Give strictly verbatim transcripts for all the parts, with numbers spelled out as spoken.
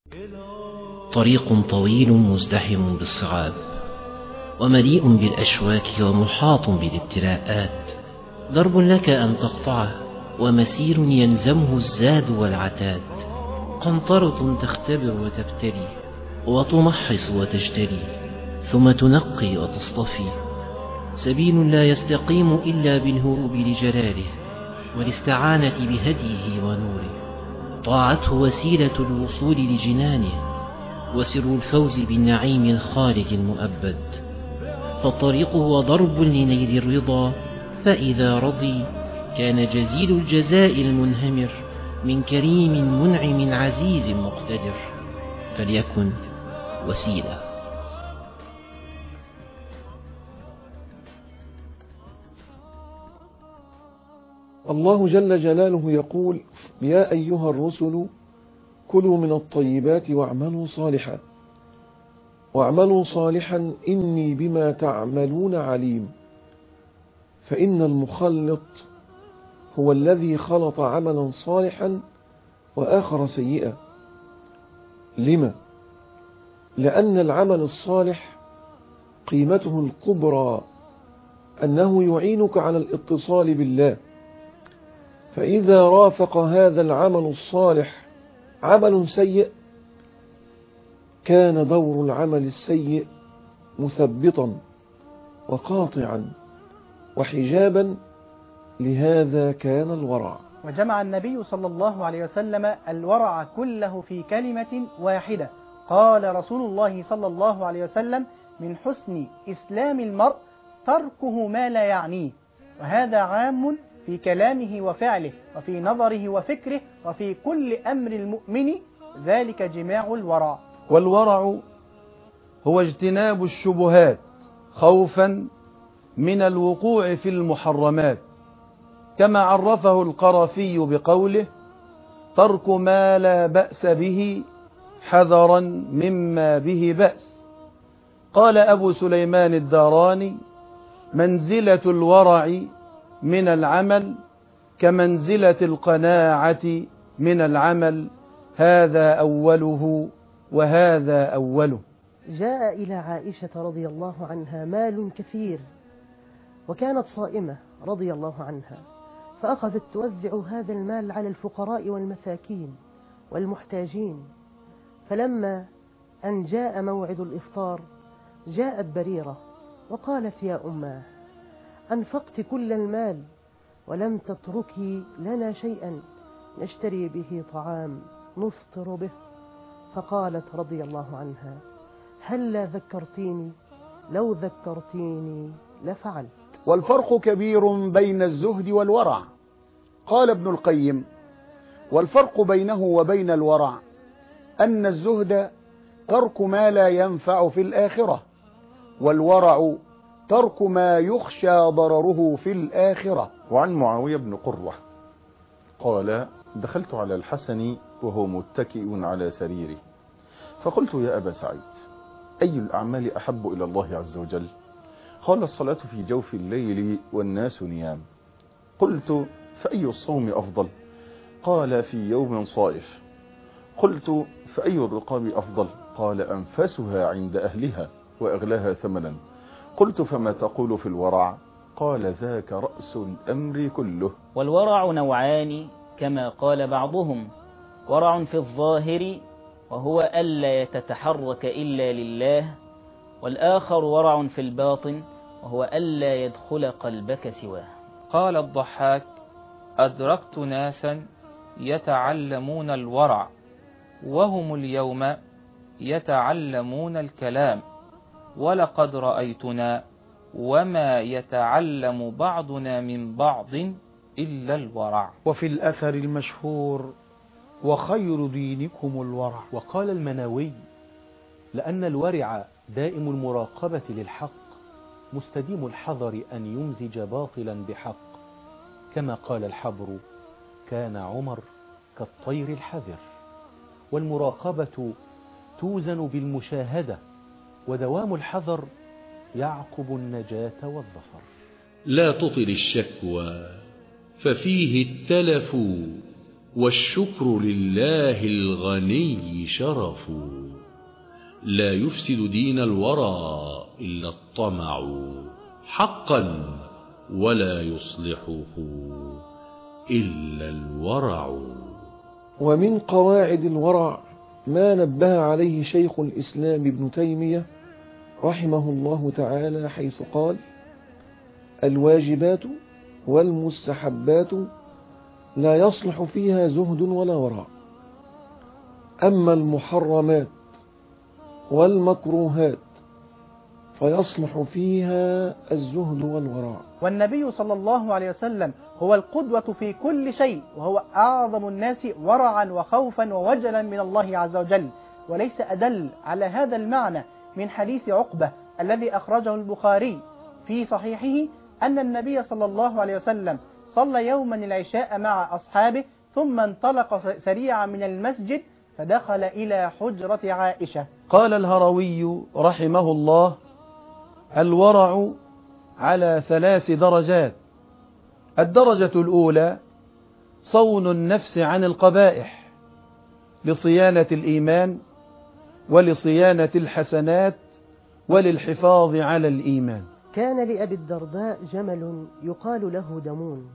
طريق طويل مزدحم بالصعاب ومليء بالأشواك ومحاط بالابتلاءات، درب لك أن تقطعه ومسير يلزمه الزاد والعتاد، قنطرة تختبر وتبتلي وتمحص وتجتلي ثم تنقي وتصطفي، سبيل لا يستقيم إلا بالهروب لجلاله والاستعانة بهديه ونوره، طاعته وسيلة الوصول لجنانه وسر الفوز بالنعيم الخالد المؤبد، فالطريق هو ضرب لنيل الرضا، فإذا رضي كان جزيل الجزاء المنهمر من كريم منعم عزيز مقتدر، فليكن وسيلة. الله جل جلاله يقول: يا أيها الرسل كلوا من الطيبات واعملوا صالحا واعملوا صالحا إني بما تعملون عليم. فإن المخلط هو الذي خلط عملا صالحا وآخر سيئا. لما؟ لأن العمل الصالح قيمته الكبرى أنه يعينك على الاتصال بالله، فإذا رافق هذا العمل الصالح عمل سيء كان دور العمل السيء مثبطا وقاطعا وحجابا. لهذا كان الورع. وجمع النبي صلى الله عليه وسلم الورع كله في كلمة واحدة. قال رسول الله صلى الله عليه وسلم: من حسن إسلام المرء تركه ما لا يعنيه. وهذا عام في كلامه وفعله وفي نظره وفكره وفي كل أمر المؤمن، ذلك جماع الورع. والورع هو اجتناب الشبهات خوفا من الوقوع في المحرمات، كما عرفه القرافي بقوله: ترك ما لا بأس به حذرا مما به بأس. قال أبو سليمان الداراني: منزلة الورع من العمل كمنزلة القناعة من العمل، هذا أوله وهذا أوله. جاء إلى عائشة رضي الله عنها مال كثير، وكانت صائمة رضي الله عنها، فأخذت توزع هذا المال على الفقراء والمساكين والمحتاجين. فلما أن جاء موعد الإفطار جاءت بريرة وقالت: يا أماه، أنفقت كل المال ولم تتركي لنا شيئا نشتري به طعام نفطر به. فقالت رضي الله عنها: هلا ذكرتيني، لو ذكرتيني لفعلت. والفرق كبير بين الزهد والورع. قال ابن القيم: والفرق بينه وبين الورع أن الزهد ترك ما لا ينفع في الآخرة، والورع ترك ما يخشى ضرره في الآخرة. وعن معاوية بن قرة قال: دخلت على الحسن وهو متكئ على سريره، فقلت: يا أبا سعيد، أي الأعمال أحب إلى الله عز وجل؟ قال: الصلاة في جوف الليل والناس نيام. قلت: فأي الصوم أفضل؟ قال: في يوم صائف. قلت: فأي الرقاب أفضل؟ قال: أنفسها عند أهلها وأغلاها ثمنا. قلت: فما تقول في الورع؟ قال: ذاك رأس الأمر كله. والورع نوعان كما قال بعضهم: ورع في الظاهر وهو ألا يتتحرك إلا لله، والآخر ورع في الباطن وهو ألا يدخل قلبك سواه. قال الضحاك: أدركت ناسا يتعلمون الورع وهم اليوم يتعلمون الكلام، ولقد رأيتنا وما يتعلم بعضنا من بعض إلا الورع. وفي الأثر المشهور: وخير دينكم الورع. وقال المناوي: لأن الورع دائم المراقبة للحق، مستديم الحذر أن يمزج باطلا بحق، كما قال الحبر: كان عمر كالطير الحذر. والمراقبة توزن بالمشاهدة، ودوام الحذر يعقب النجاة والظفر. لا تطل الشكوى ففيه التلف والشكر لله الغني شرف، لا يفسد دين الورى إلا الطمع حقا، ولا يصلحه إلا الورع. ومن قواعد الورع ما نبه عليه شيخ الإسلام ابن تيمية رحمه الله تعالى، حيث قال: الواجبات والمستحبات لا يصلح فيها زهد ولا ورع، أما المحرمات والمكروهات فيصلح فيها الزهد والورع. والنبي صلى الله عليه وسلم هو القدوة في كل شيء، وهو أعظم الناس ورعا وخوفا ووجلا من الله عز وجل. وليس أدل على هذا المعنى من حديث عقبة الذي أخرجه البخاري في صحيحه أن النبي صلى الله عليه وسلم صلى يوما العشاء مع أصحابه، ثم انطلق سريعا من المسجد فدخل إلى حجرة عائشة. قال الهروي رحمه الله: الورع على ثلاث درجات. الدرجة الأولى صون النفس عن القبائح لصيانة الإيمان ولصيانة الحسنات وللحفاظ على الإيمان. كان لأبي الدرداء جمل يقال له دمون،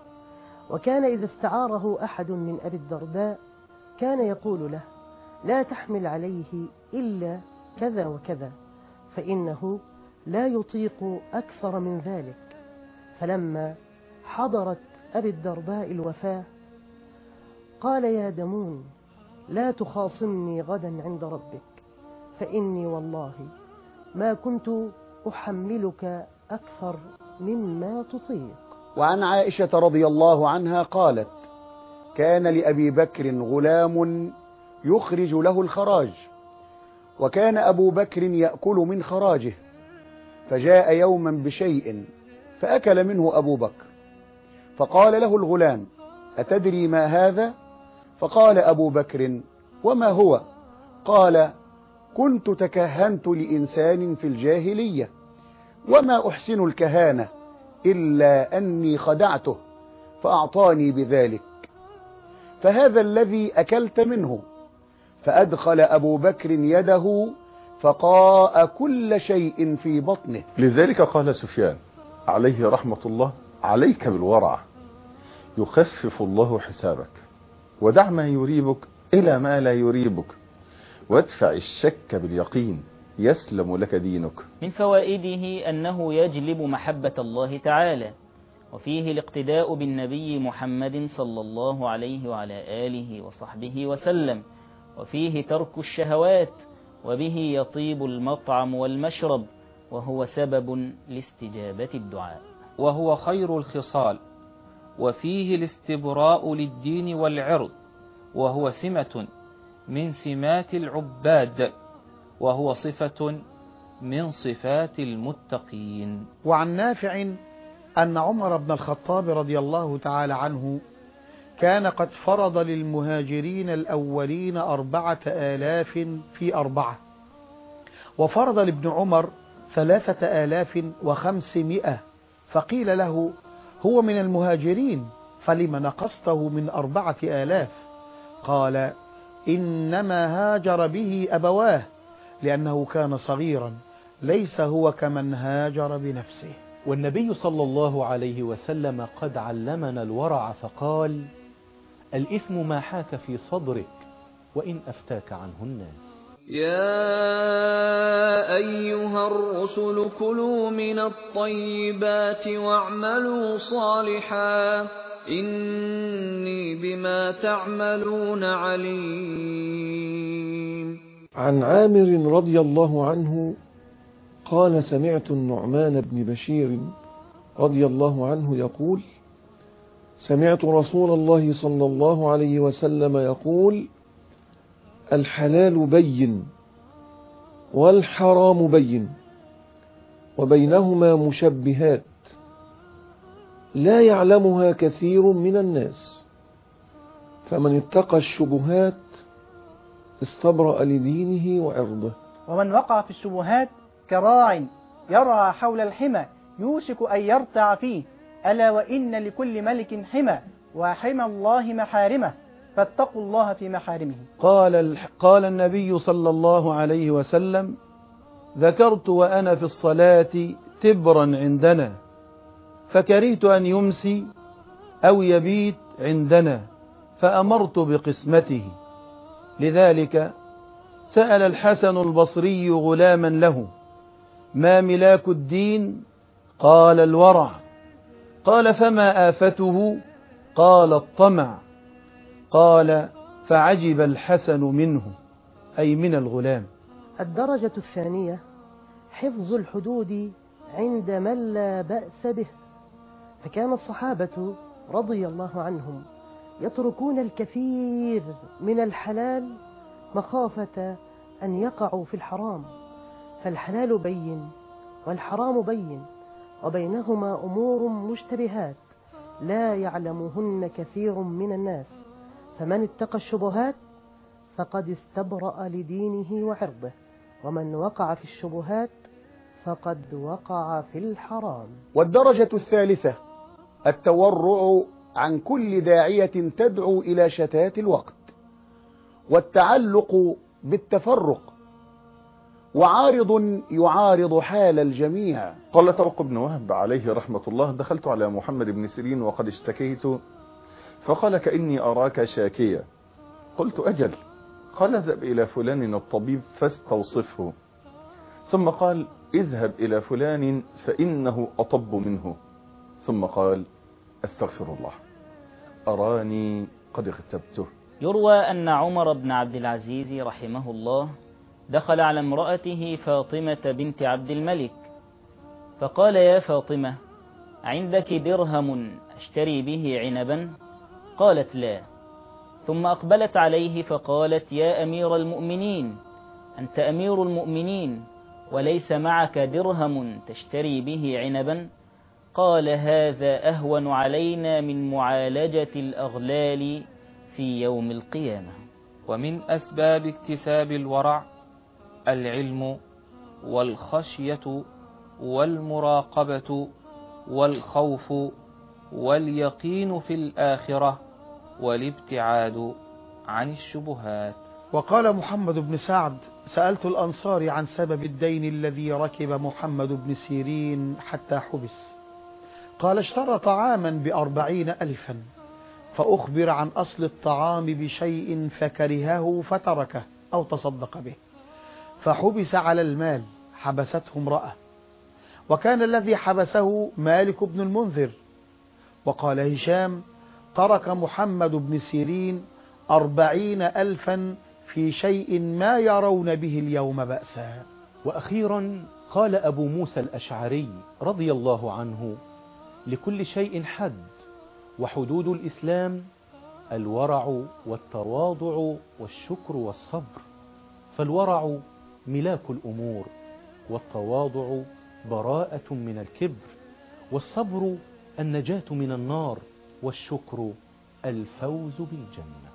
وكان إذا استعاره أحد من أبي الدرداء كان يقول له: لا تحمل عليه إلا كذا وكذا، فإنه لا يطيق أكثر من ذلك. فلما حضرت أبي الدرداء الوفاة قال: يا دمون، لا تخاصمني غدا عند ربك، فإني والله ما كنت أحملك أكثر مما تطيق. وعن عائشة رضي الله عنها قالت: كان لأبي بكر غلام يخرج له الخراج، وكان أبو بكر يأكل من خراجه، فجاء يوما بشيء فأكل منه أبو بكر، فقال له الغلام: أتدري ما هذا؟ فقال أبو بكر: وما هو؟ قال: كنت تكهنت لإنسان في الجاهلية، وما أحسن الكهانة إلا أني خدعته فأعطاني بذلك، فهذا الذي أكلت منه. فأدخل أبو بكر يده فقاء كل شيء في بطنه. لذلك قال سفيان عليه رحمة الله: عليك بالورع، يخفف الله حسابك، ودع ما يريبك إلى ما لا يريبك، وادفع الشك باليقين، يسلم لك دينك. من فوائده أنه يجلب محبة الله تعالى، وفيه الاقتداء بالنبي محمد صلى الله عليه وعلى آله وصحبه وسلم، وفيه ترك الشهوات، وبه يطيب المطعم والمشرب، وهو سبب لاستجابة الدعاء. وهو خير الخصال، وفيه الاستبراء للدين والعرض، وهو سمة من سمات العباد، وهو صفة من صفات المتقين. وعن نافع أن عمر بن الخطاب رضي الله تعالى عنه كان قد فرض للمهاجرين الأولين أربعة آلاف في أربعة، وفرض لابن عمر ثلاثة آلاف وخمسمائة، فقيل له: هو من المهاجرين فلم نقصته من أربعة آلاف؟ قال: إنما هاجر به أبواه، لأنه كان صغيرا، ليس هو كمن هاجر بنفسه. والنبي صلى الله عليه وسلم قد علمنا الورع فقال: الإثم ما حاك في صدرك وإن أفتاك عنه الناس. يا أيها الرسل كلوا من الطيبات واعملوا صالحا إني بما تعملون عليم. عن عامر رضي الله عنه قال: سمعت النعمان بن بشير رضي الله عنه يقول: سمعت رسول الله صلى الله عليه وسلم يقول: الحلال بين والحرام بين وبينهما مشبهات لا يعلمها كثير من الناس، فمن اتقى الشبهات استبرأ لدينه وعرضه. ومن وقع في الشبهات كراع يرعى حول الحمى يوشك أن يرتع فيه، ألا وإن لكل ملك حمى وحمى الله محارمه، فاتقوا الله في محارمه. قال, قال النبي صلى الله عليه وسلم: ذكرت وأنا في الصلاة تبرا عندنا فكرهت أن يمسي أو يبيت عندنا فأمرت بقسمته. لذلك سأل الحسن البصري غلاما له: ما ملاك الدين؟ قال: الورع. قال: فما آفته؟ قال: الطمع. قال: فعجب الحسن منه، أي من الغلام. الدرجة الثانية حفظ الحدود عند من لا بأس به، فكان الصحابة رضي الله عنهم يتركون الكثير من الحلال مخافة أن يقعوا في الحرام، فالحلال بين والحرام بين، وبينهما أمور مشتبهات لا يعلمهن كثير من الناس، فمن اتقى الشبهات فقد استبرأ لدينه وعرضه، ومن وقع في الشبهات فقد وقع في الحرام. والدرجة الثالثة التورع عن كل داعية تدعو إلى شتات الوقت، والتعلق بالتفرق، وعارض يعارض حال الجميع. قال طلق بن وهب عليه رحمة الله: دخلت على محمد بن سيرين وقد اشتكيت، فقال: كأني أراك شاكيا. قلت: أجل. قال: اذهب إلى فلان الطبيب فاستوصفه. ثم قال: اذهب إلى فلان فإنه أطب منه. ثم قال: استغفر الله، أراني قد اغتبته. يروى أن عمر بن عبد العزيز رحمه الله دخل على امرأته فاطمة بنت عبد الملك فقال: يا فاطمة، عندك درهم أشتري به عنبا؟ قالت: لا. ثم أقبلت عليه فقالت: يا أمير المؤمنين، أنت أمير المؤمنين وليس معك درهم تشتري به عنبا؟ قال: هذا أهون علينا من معالجة الأغلال في يوم القيامة. ومن أسباب اكتساب الورع العلم والخشية والمراقبة والخوف واليقين في الآخرة والابتعاد عن الشبهات. وقال محمد بن سعد: سألت الأنصار عن سبب الدين الذي ركب محمد بن سيرين حتى حبس، قال: اشترى طعاما بأربعين ألفا، فأخبر عن أصل الطعام بشيء فكرهه فتركه أو تصدق به، فحبس على المال، حبسته امرأة، وكان الذي حبسه مالك بن المنذر. وقال هشام: ترك محمد بن سيرين أربعين ألفا في شيء ما يرون به اليوم بأسا. وأخيرا قال أبو موسى الأشعري رضي الله عنه: لكل شيء حد، وحدود الإسلام الورع والتواضع والشكر والصبر، فالورع ملاك الأمور، والتواضع براءة من الكبر، والصبر النجاة من النار، والشكر الفوز بالجنة.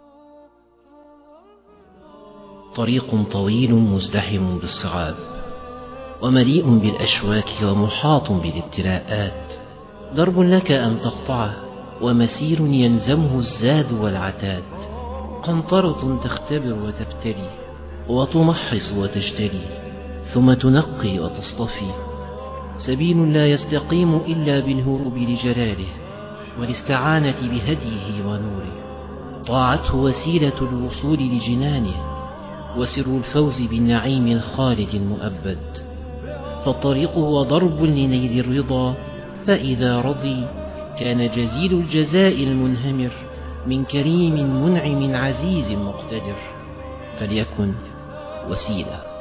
طريق طويل مزدحم بالصعاب، ومليء بالأشواك ومحاط بالابتلاءات، درب لك أن تقطعه، ومسير يلزمه الزاد والعتاد، قنطرة تختبر وتبتلي، وتمحص وتجتلي، ثم تنقي وتصطفي، سبيل لا يستقيم إلا بالهروب لجلاله والاستعانة بهديه ونوره، طاعته وسيلة الوصول لجنانه، وسر الفوز بالنعيم الخالد المؤبد. فالطريق هو ضرب لنيل الرضا، فإذا رضي كان جزيل الجزاء المنهمر من كريم منعم عزيز مقتدر، فليكن وسيلة.